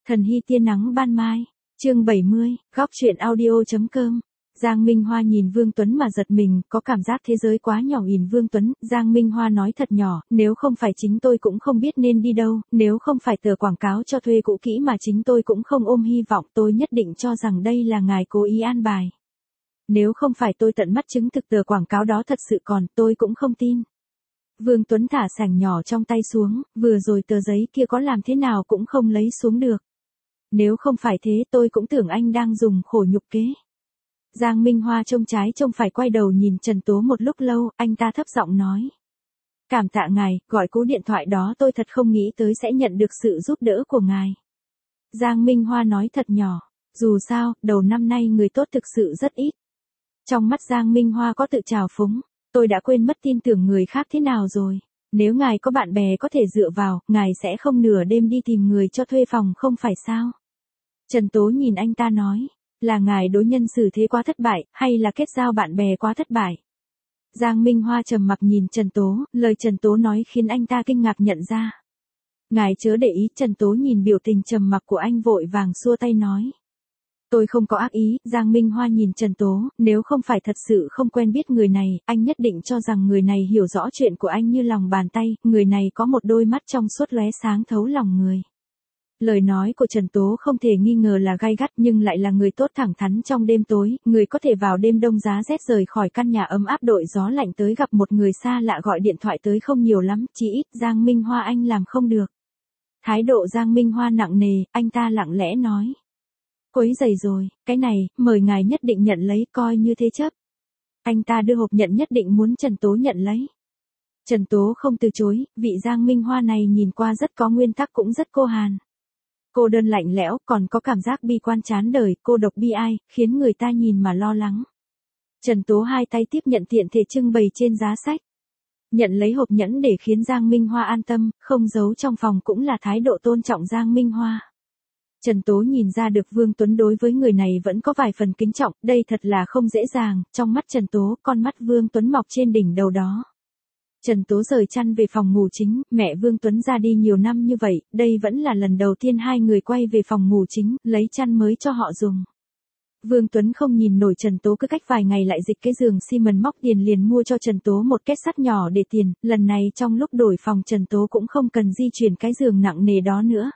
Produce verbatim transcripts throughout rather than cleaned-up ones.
Thần hy tia nắng ban mai. Chương bảy mươi, góc truyện audio.com. Giang Minh Hoa nhìn Vương Tuấn mà giật mình, có cảm giác thế giới quá nhỏ. Nhìn Vương Tuấn, Giang Minh Hoa nói thật nhỏ, nếu không phải chính tôi cũng không biết nên đi đâu, nếu không phải tờ quảng cáo cho thuê cũ kỹ mà chính tôi cũng không ôm hy vọng, tôi nhất định cho rằng đây là ngài cố ý an bài. Nếu không phải tôi tận mắt chứng thực tờ quảng cáo đó thật sự còn, tôi cũng không tin. Vương Tuấn thả sành nhỏ trong tay xuống, vừa rồi tờ giấy kia có làm thế nào cũng không lấy xuống được. Nếu không phải thế tôi cũng tưởng anh đang dùng khổ nhục kế. Giang Minh Hoa trông trái trông phải quay đầu nhìn Trần Tố một lúc lâu, anh ta thấp giọng nói. Cảm tạ ngài, gọi cú điện thoại đó tôi thật không nghĩ tới sẽ nhận được sự giúp đỡ của ngài. Giang Minh Hoa nói thật nhỏ, dù sao, đầu năm nay người tốt thực sự rất ít. Trong mắt Giang Minh Hoa có tự trào phúng, tôi đã quên mất tin tưởng người khác thế nào rồi. Nếu ngài có bạn bè có thể dựa vào, ngài sẽ không nửa đêm đi tìm người cho thuê phòng không phải sao? Trần Tố nhìn anh ta nói, là ngài đối nhân xử thế quá thất bại, hay là kết giao bạn bè quá thất bại? Giang Minh Hoa trầm mặc nhìn Trần Tố, lời Trần Tố nói khiến anh ta kinh ngạc nhận ra. Ngài chớ để ý, Trần Tố nhìn biểu tình trầm mặc của anh vội vàng xua tay nói. Tôi không có ác ý. Giang Minh Hoa nhìn Trần Tố, nếu không phải thật sự không quen biết người này, anh nhất định cho rằng người này hiểu rõ chuyện của anh như lòng bàn tay, người này có một đôi mắt trong suốt lóe sáng thấu lòng người. Lời nói của Trần Tố không thể nghi ngờ là gay gắt nhưng lại là người tốt thẳng thắn trong đêm tối, người có thể vào đêm đông giá rét rời khỏi căn nhà ấm áp đội gió lạnh tới gặp một người xa lạ gọi điện thoại tới không nhiều lắm, chỉ ít Giang Minh Hoa anh làm không được. Thái độ Giang Minh Hoa nặng nề, anh ta lặng lẽ nói. Quấy rầy rồi, cái này, mời ngài nhất định nhận lấy coi như thế chấp. Anh ta đưa hộp nhận nhất định muốn Trần Tố nhận lấy. Trần Tố không từ chối, vị Giang Minh Hoa này nhìn qua rất có nguyên tắc cũng rất cô hàn. Cô đơn lạnh lẽo, còn có cảm giác bi quan chán đời, cô độc bi ai, khiến người ta nhìn mà lo lắng. Trần Tố hai tay tiếp nhận tiện thể trưng bày trên giá sách. Nhận lấy hộp nhẫn để khiến Giang Minh Hoa an tâm, không giấu trong phòng cũng là thái độ tôn trọng Giang Minh Hoa. Trần Tố nhìn ra được Vương Tuấn đối với người này vẫn có vài phần kính trọng, đây thật là không dễ dàng, trong mắt Trần Tố, con mắt Vương Tuấn mọc trên đỉnh đầu đó. Trần Tố rời chăn về phòng ngủ chính, mẹ Vương Tuấn ra đi nhiều năm như vậy, đây vẫn là lần đầu tiên hai người quay về phòng ngủ chính, lấy chăn mới cho họ dùng. Vương Tuấn không nhìn nổi Trần Tố cứ cách vài ngày lại dịch cái giường xi mần móc tiền liền mua cho Trần Tố một két sắt nhỏ để tiền, lần này trong lúc đổi phòng Trần Tố cũng không cần di chuyển cái giường nặng nề đó nữa.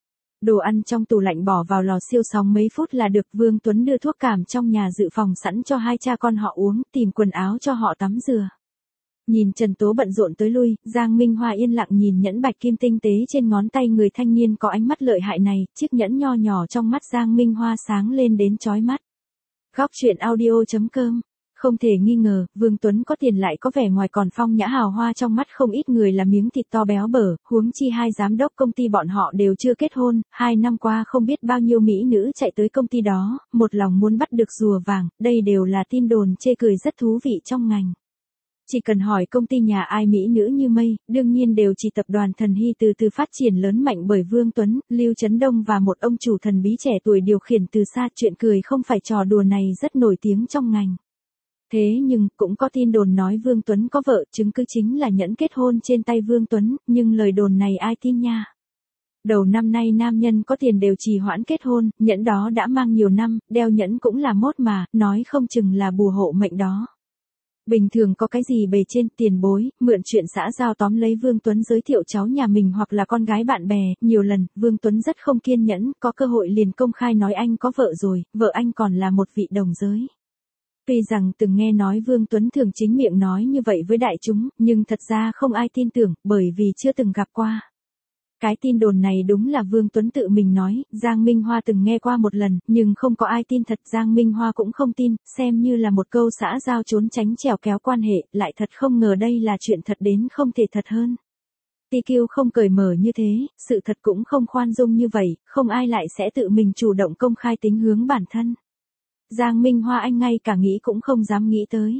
Đồ ăn trong tủ lạnh bỏ vào lò siêu sóng mấy phút là được. Vương Tuấn đưa thuốc cảm trong nhà dự phòng sẵn cho hai cha con họ uống, tìm quần áo cho họ tắm rửa. Nhìn Trần Tố bận rộn tới lui, Giang Minh Hoa yên lặng nhìn nhẫn bạch kim tinh tế trên ngón tay người thanh niên có ánh mắt lợi hại này, chiếc nhẫn nho nhỏ trong mắt Giang Minh Hoa sáng lên đến chói mắt. Góc truyện audio.com. Không thể nghi ngờ, Vương Tuấn có tiền lại có vẻ ngoài còn phong nhã hào hoa trong mắt không ít người là miếng thịt to béo bở, huống chi hai giám đốc công ty bọn họ đều chưa kết hôn, hai năm qua không biết bao nhiêu mỹ nữ chạy tới công ty đó, một lòng muốn bắt được rùa vàng, đây đều là tin đồn chê cười rất thú vị trong ngành. Chỉ cần hỏi công ty nhà ai mỹ nữ như mây, đương nhiên đều chỉ tập đoàn Thần Hy từ từ phát triển lớn mạnh bởi Vương Tuấn, Lưu Chấn Đông và một ông chủ thần bí trẻ tuổi điều khiển từ xa. Chuyện cười không phải trò đùa này rất nổi tiếng trong ngành. Thế nhưng, cũng có tin đồn nói Vương Tuấn có vợ, chứng cứ chính là nhẫn kết hôn trên tay Vương Tuấn, nhưng lời đồn này ai tin nha. Đầu năm nay nam nhân có tiền đều trì hoãn kết hôn, nhẫn đó đã mang nhiều năm, đeo nhẫn cũng là mốt mà, nói không chừng là bùa hộ mệnh đó. Bình thường có cái gì bề trên tiền bối, mượn chuyện xã giao tóm lấy Vương Tuấn giới thiệu cháu nhà mình hoặc là con gái bạn bè, nhiều lần, Vương Tuấn rất không kiên nhẫn, có cơ hội liền công khai nói anh có vợ rồi, vợ anh còn là một vị đồng giới. Tuy rằng từng nghe nói Vương Tuấn thường chính miệng nói như vậy với đại chúng, nhưng thật ra không ai tin tưởng, bởi vì chưa từng gặp qua. Cái tin đồn này đúng là Vương Tuấn tự mình nói, Giang Minh Hoa từng nghe qua một lần, nhưng không có ai tin thật. Giang Minh Hoa cũng không tin, xem như là một câu xã giao trốn tránh trèo kéo quan hệ, lại thật không ngờ đây là chuyện thật đến không thể thật hơn. tê quy không cởi mở như thế, sự thật cũng không khoan dung như vậy, không ai lại sẽ tự mình chủ động công khai tính hướng bản thân. Giang Minh Hoa anh ngay cả nghĩ cũng không dám nghĩ tới.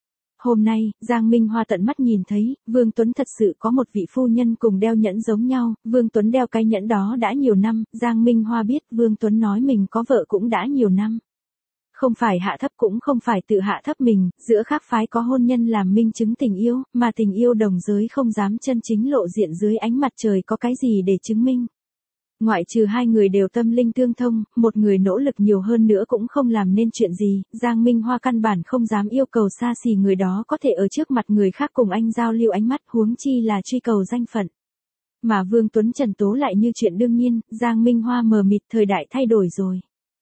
Hôm nay, Giang Minh Hoa tận mắt nhìn thấy, Vương Tuấn thật sự có một vị phu nhân cùng đeo nhẫn giống nhau, Vương Tuấn đeo cái nhẫn đó đã nhiều năm, Giang Minh Hoa biết Vương Tuấn nói mình có vợ cũng đã nhiều năm. Không phải hạ thấp cũng không phải tự hạ thấp mình, giữa khác phái có hôn nhân làm minh chứng tình yêu, mà tình yêu đồng giới không dám chân chính lộ diện dưới ánh mặt trời có cái gì để chứng minh. Ngoại trừ hai người đều tâm linh tương thông, một người nỗ lực nhiều hơn nữa cũng không làm nên chuyện gì, Giang Minh Hoa căn bản không dám yêu cầu xa xỉ người đó có thể ở trước mặt người khác cùng anh giao lưu ánh mắt, huống chi là truy cầu danh phận. Mà Vương Tuấn Trần Tố lại như chuyện đương nhiên, Giang Minh Hoa mờ mịt, thời đại thay đổi rồi.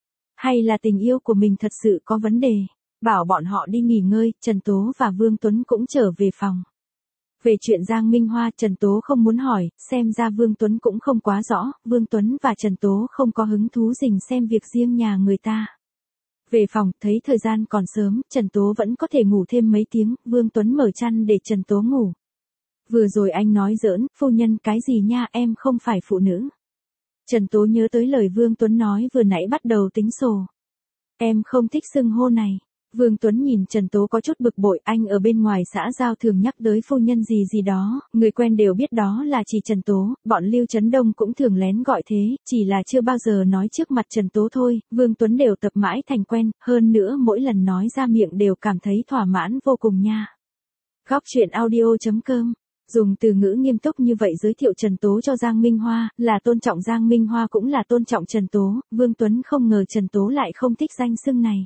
Hay là tình yêu của mình thật sự có vấn đề? Bảo bọn họ đi nghỉ ngơi, Trần Tố và Vương Tuấn cũng trở về phòng. Về chuyện Giang Minh Hoa, Trần Tố không muốn hỏi, xem ra Vương Tuấn cũng không quá rõ, Vương Tuấn và Trần Tố không có hứng thú rình xem việc riêng nhà người ta. Về phòng, thấy thời gian còn sớm, Trần Tố vẫn có thể ngủ thêm mấy tiếng, Vương Tuấn mở chăn để Trần Tố ngủ. Vừa rồi anh nói giỡn, phu nhân cái gì nha, em không phải phụ nữ. Trần Tố nhớ tới lời Vương Tuấn nói vừa nãy bắt đầu tính sổ. Em không thích xưng hô này. Vương Tuấn nhìn Trần Tố có chút bực bội, anh ở bên ngoài xã giao thường nhắc tới phu nhân gì gì đó, người quen đều biết đó là chỉ Trần Tố, bọn Lưu Trấn Đông cũng thường lén gọi thế, chỉ là chưa bao giờ nói trước mặt Trần Tố thôi, Vương Tuấn đều tập mãi thành quen, hơn nữa mỗi lần nói ra miệng đều cảm thấy thỏa mãn vô cùng nha. Góc truyện audio chấm com dùng từ ngữ nghiêm túc như vậy giới thiệu Trần Tố cho Giang Minh Hoa, là tôn trọng Giang Minh Hoa cũng là tôn trọng Trần Tố, Vương Tuấn không ngờ Trần Tố lại không thích danh xưng này.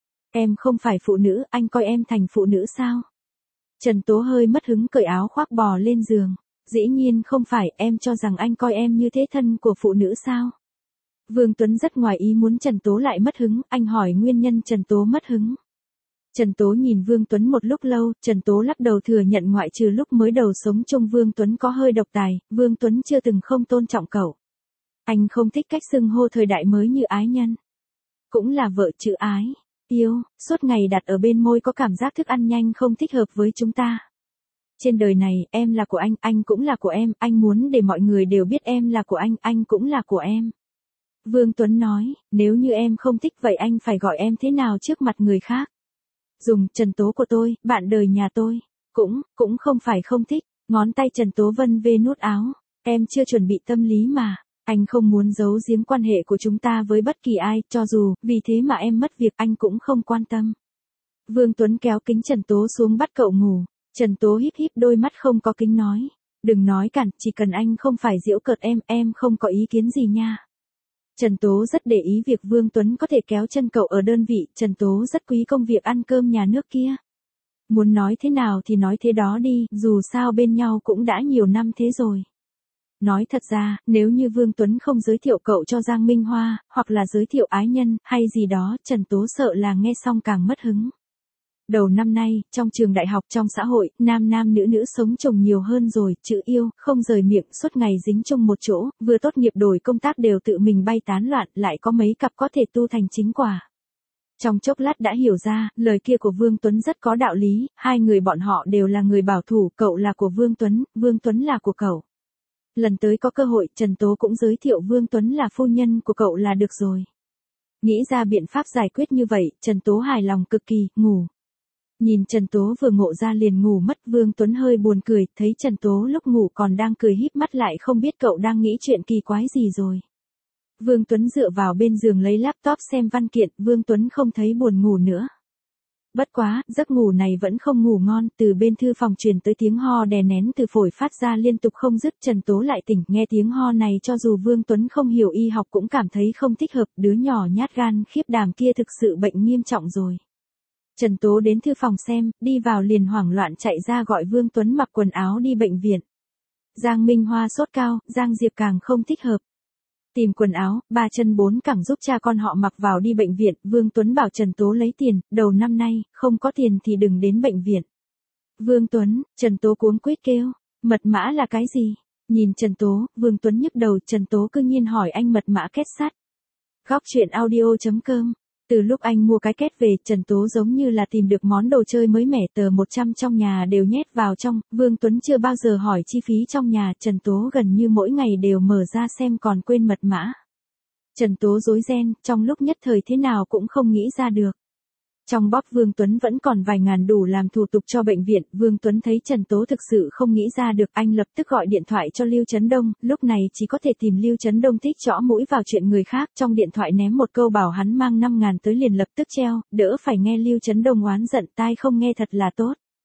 Em không phải phụ nữ, anh coi em thành phụ nữ sao? Trần Tố hơi mất hứng cởi áo khoác bò lên giường. Dĩ nhiên không phải, em cho rằng anh coi em như thế thân của phụ nữ sao? Vương Tuấn rất ngoài ý muốn Trần Tố lại mất hứng, anh hỏi nguyên nhân Trần Tố mất hứng. Trần Tố nhìn Vương Tuấn một lúc lâu, Trần Tố lắc đầu thừa nhận ngoại trừ lúc mới đầu sống chung Vương Tuấn có hơi độc tài, Vương Tuấn chưa từng không tôn trọng cậu. Anh không thích cách xưng hô thời đại mới như ái nhân. Cũng là vợ chữ ái. Yêu, suốt ngày đặt ở bên môi có cảm giác thức ăn nhanh không thích hợp với chúng ta. Trên đời này, em là của anh, anh cũng là của em, anh muốn để mọi người đều biết em là của anh, anh cũng là của em. Vương Tuấn nói, nếu như em không thích vậy anh phải gọi em thế nào trước mặt người khác? Dùng Trần Tố của tôi, bạn đời nhà tôi. Cũng, cũng không phải không thích, ngón tay Trần Tố vân về nút áo. Em chưa chuẩn bị tâm lý mà. Anh không muốn giấu giếm quan hệ của chúng ta với bất kỳ ai, cho dù, vì thế mà em mất việc anh cũng không quan tâm. Vương Tuấn kéo kính Trần Tố xuống bắt cậu ngủ. Trần Tố híp híp đôi mắt không có kính nói. Đừng nói cản, chỉ cần anh không phải giễu cợt em, em không có ý kiến gì nha. Trần Tố rất để ý việc Vương Tuấn có thể kéo chân cậu ở đơn vị, Trần Tố rất quý công việc ăn cơm nhà nước kia. Muốn nói thế nào thì nói thế đó đi, dù sao bên nhau cũng đã nhiều năm thế rồi. Nói thật ra, nếu như Vương Tuấn không giới thiệu cậu cho Giang Minh Hoa, hoặc là giới thiệu ái nhân, hay gì đó, Trần Tố sợ là nghe xong càng mất hứng. Đầu năm nay, trong trường đại học trong xã hội, nam nam nữ nữ sống chồng nhiều hơn rồi, chữ yêu, không rời miệng, suốt ngày dính chung một chỗ, vừa tốt nghiệp đổi công tác đều tự mình bay tán loạn, lại có mấy cặp có thể tu thành chính quả. Trong chốc lát đã hiểu ra, lời kia của Vương Tuấn rất có đạo lý, hai người bọn họ đều là người bảo thủ, cậu là của Vương Tuấn, Vương Tuấn là của cậu. Lần tới có cơ hội, Trần Tố cũng giới thiệu Vương Tuấn là phu nhân của cậu là được rồi. Nghĩ ra biện pháp giải quyết như vậy, Trần Tố hài lòng cực kỳ, ngủ. Nhìn Trần Tố vừa ngộ ra liền ngủ mất, Vương Tuấn hơi buồn cười, thấy Trần Tố lúc ngủ còn đang cười híp mắt lại không biết cậu đang nghĩ chuyện kỳ quái gì rồi. Vương Tuấn dựa vào bên giường lấy laptop xem văn kiện, Vương Tuấn không thấy buồn ngủ nữa. Bất quá, giấc ngủ này vẫn không ngủ ngon, từ bên thư phòng truyền tới tiếng ho đè nén từ phổi phát ra liên tục không dứt, Trần Tố lại tỉnh, nghe tiếng ho này cho dù Vương Tuấn không hiểu y học cũng cảm thấy không thích hợp, đứa nhỏ nhát gan khiếp đảm kia thực sự bệnh nghiêm trọng rồi. Trần Tố đến thư phòng xem, đi vào liền hoảng loạn chạy ra gọi Vương Tuấn mặc quần áo đi bệnh viện. Giang Minh Hoa sốt cao, Giang Diệp càng không thích hợp. Tìm quần áo, ba chân bốn cẳng giúp cha con họ mặc vào đi bệnh viện, Vương Tuấn bảo Trần Tố lấy tiền, đầu năm nay, không có tiền thì đừng đến bệnh viện. Vương Tuấn, Trần Tố cuống quýt kêu, mật mã là cái gì? Nhìn Trần Tố, Vương Tuấn nhức đầu, Trần Tố cứ nhiên hỏi anh mật mã kết sắt. Góc truyện audio chấm com Từ lúc anh mua cái két về, Trần Tố giống như là tìm được món đồ chơi mới mẻ, tờ một trăm trong nhà đều nhét vào trong, Vương Tuấn chưa bao giờ hỏi chi phí trong nhà, Trần Tố gần như mỗi ngày đều mở ra xem còn quên mật mã. Trần Tố rối ren, trong lúc nhất thời thế nào cũng không nghĩ ra được. Trong bóp Vương Tuấn vẫn còn vài ngàn đủ làm thủ tục cho bệnh viện, Vương Tuấn thấy Trần Tố thực sự không nghĩ ra được, anh lập tức gọi điện thoại cho Lưu Trấn Đông, lúc này chỉ có thể tìm Lưu Trấn Đông thích chõ mũi vào chuyện người khác, trong điện thoại ném một câu bảo hắn mang năm ngàn tới liền lập tức treo, đỡ phải nghe Lưu Trấn Đông oán giận, tai không nghe thật là tốt.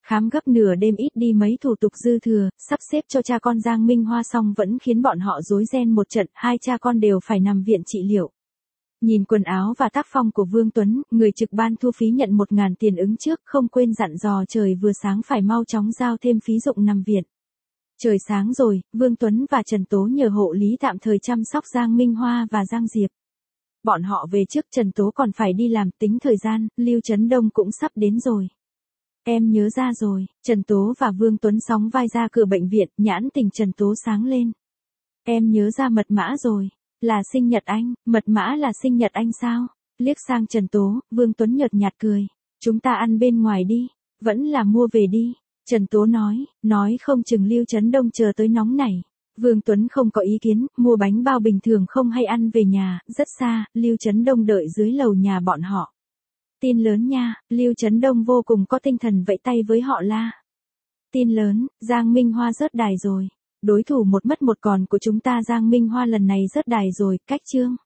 Khám gấp nửa đêm ít đi mấy thủ tục dư thừa, sắp xếp cho cha con Giang Minh Hoa xong vẫn khiến bọn họ rối ren một trận, hai cha con đều phải nằm viện trị liệu. Nhìn quần áo và tác phong của Vương Tuấn, người trực ban thu phí nhận một ngàn tiền ứng trước, không quên dặn dò trời vừa sáng phải mau chóng giao thêm phí dụng nằm viện. Trời sáng rồi, Vương Tuấn và Trần Tố nhờ hộ lý tạm thời chăm sóc Giang Minh Hoa và Giang Diệp. Bọn họ về trước, Trần Tố còn phải đi làm, tính thời gian, Lưu Trấn Đông cũng sắp đến rồi. Em nhớ ra rồi, Trần Tố và Vương Tuấn sóng vai ra cửa bệnh viện, nhãn tình Trần Tố sáng lên. Em nhớ ra mật mã rồi, là sinh nhật anh, mật mã là sinh nhật anh sao? Liếc sang Trần Tố, Vương Tuấn nhợt nhạt cười. Chúng ta ăn bên ngoài đi, vẫn là mua về đi. Trần Tố nói, nói không chừng Lưu Trấn Đông chờ tới nóng này. Vương Tuấn không có ý kiến, mua bánh bao bình thường không hay ăn về nhà, rất xa, Lưu Trấn Đông đợi dưới lầu nhà bọn họ. Tin lớn nha, Lưu Trấn Đông vô cùng có tinh thần vẫy tay với họ la. Tin lớn, Giang Minh Hoa rớt đài rồi. Đối thủ một mất một còn của chúng ta Giang Minh Hoa lần này rớt đài rồi, cách chương.